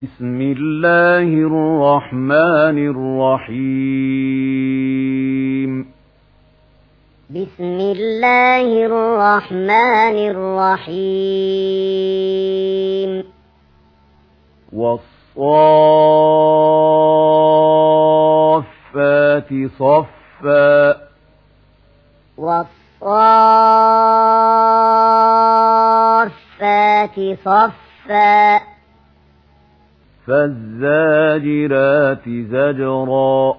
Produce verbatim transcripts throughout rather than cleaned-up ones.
بسم الله الرحمن الرحيم بسم الله الرحمن الرحيم والصافات صفا والصافات صفا فالزاجرات زجرا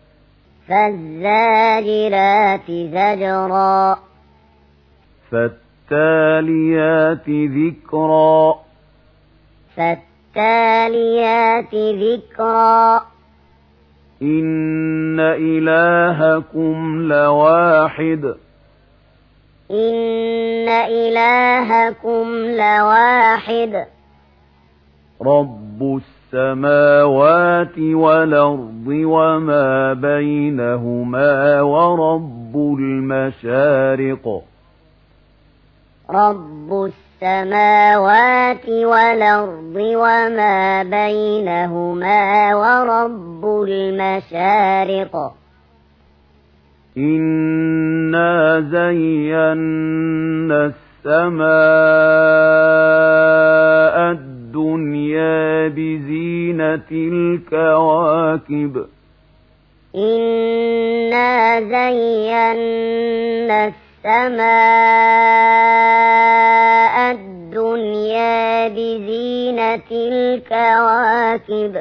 فالزاجرات زجرا فالتاليات ذكرا فالتاليات ذكرا إن إلهكم لواحد إن إلهكم لواحد رب السماوات والأرض وما بينهما ورب المشارق رب السماوات والأرض وما بينهما ورب المشارق إنا زينا السماء الدنيا بزينة الكواكب إنا زينا السماء الدنيا بزينة الكواكب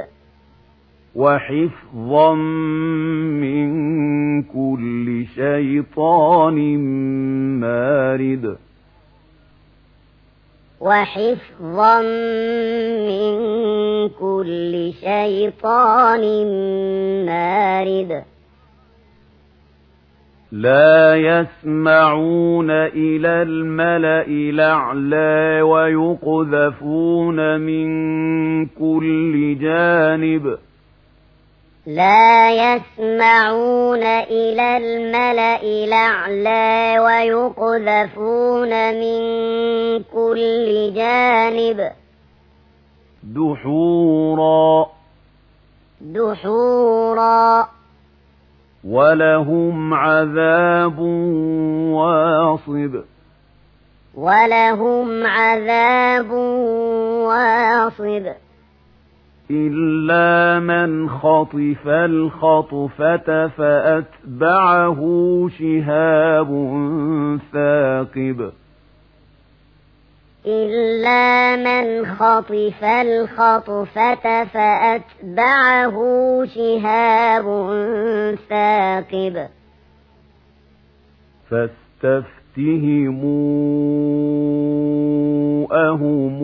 وحفظا من كل شيطان مارد وحفظا من كل شيطان مارد لا يسمعون إلى الملأ الأعلى ويقذفون من كل جانب لا يسمعون إلى الملأ الأعلى ويقذفون من كل جانب دحورا دحورا ولهم عذاب واصب ولهم عذاب واصب إلا من خطف الخطفة فأتبعه شهاب ثاقب إلا من خطف الخطفة فأتبعه شهاب ثاقب فاستفتهموا أهم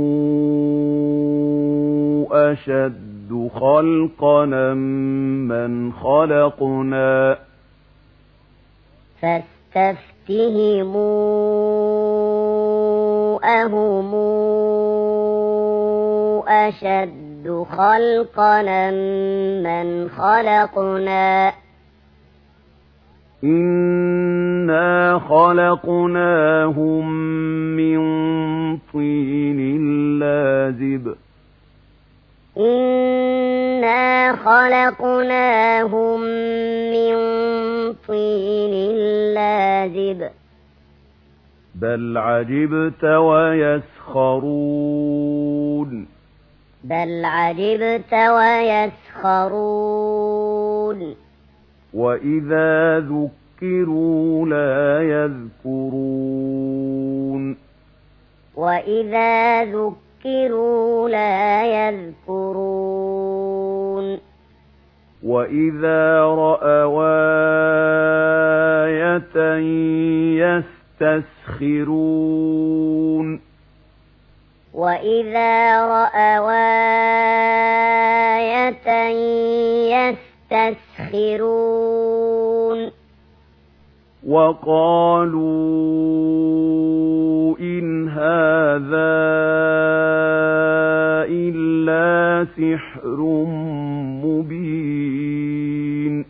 أشد خلقنا من خلقنا فاستفتهموا أهم أشد خلقنا من خلقنا إنا خلقناهم من طين لازب إنا خلقناهم من طين لازب بل عجبت ويسخرون بل عجبت ويسخرون وإذا ذكروا لا يذكرون وإذا ذكروا لا يذكرون وإذا رأوا آية يستسخرون وإذا رأوا آية يستسخرون وقالوا إن هذا إلا سحر مبين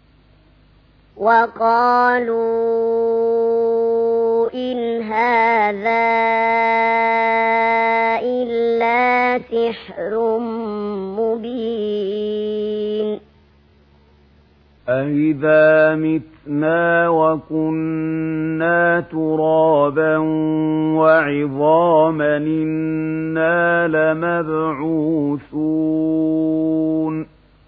وقالوا إن هذا إلا سحر أَإِذَا مِتْنَا وَكُنَّا تُرَابًا وَعِظَامًا إِنَّا لَمَبْعُوثُونَ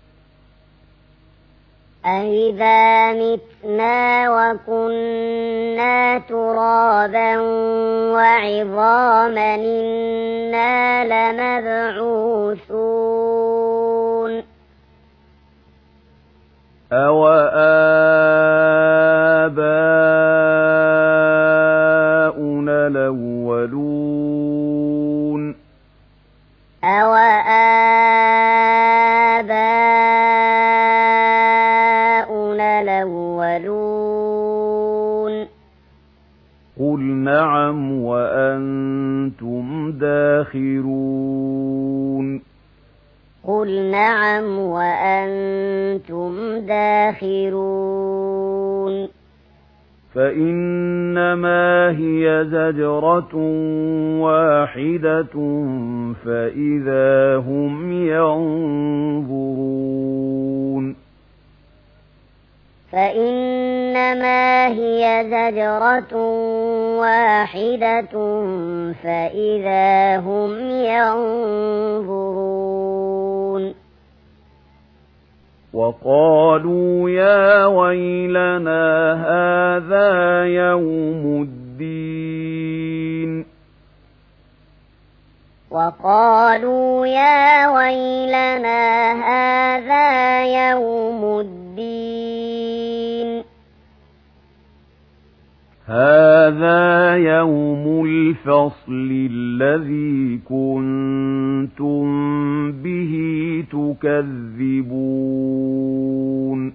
أَإِذَا مِتْنَا وَكُنَّا تُرَابًا وَعِظَامًا إِنَّا لَمَبْعُوثُونَ أَوَآبَاؤُنَا الْأَوَّلُونَ أَوَآبَاؤُنَا الْأَوَّلُونَ قُلْ نَعَمْ وَأَنْتُمْ دَاخِرُونَ قُلْ نَعَمْ وَأَنْتُمْ دَاخِرُونَ فَإِنَّمَا هِيَ زَجْرَةٌ وَاحِدَةٌ فَإِذَا هُمْ يَنظُرُونَ فَإِنَّمَا هِيَ زَجْرَةٌ وَاحِدَةٌ فَإِذَا هُمْ يَنظُرُونَ وَقَالُوا يَا وَيْلَنَا هَٰذَا يَوْمُ الدِّينِ وَقَالُوا يَا وَيْلَنَا هَٰذَا يَوْمُ الدِّينِ هَٰذَا يَوْمُ الْفَصْلِ الَّذِي كُنتُم بِهِ تُكَذِّبُونَ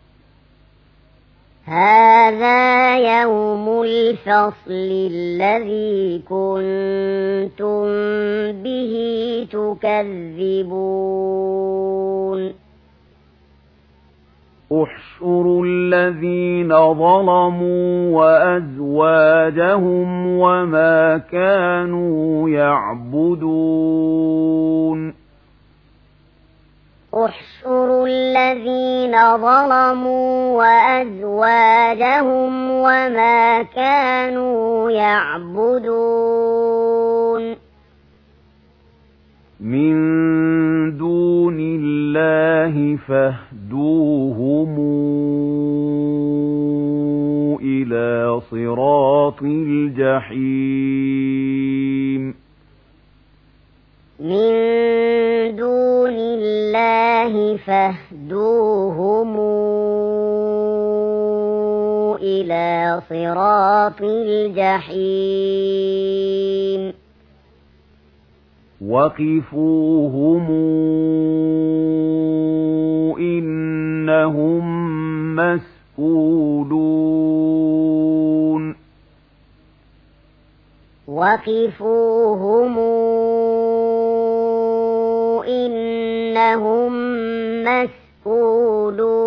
هَٰذَا يَوْمُ الْفَصْلِ الَّذِي كُنتُم بِهِ تُكَذِّبُونَ احشروا الذين ظلموا وأزواجهم وما كانوا يعبدون احشروا الذين ظلموا وأزواجهم وما كانوا يعبدون من دون الله فاهدوهم إلى صراط الجحيم من دون الله فاهدوهم إلى صراط الجحيم وقفوهم إنهم مسئولون وقفوهم إنهم مسئولون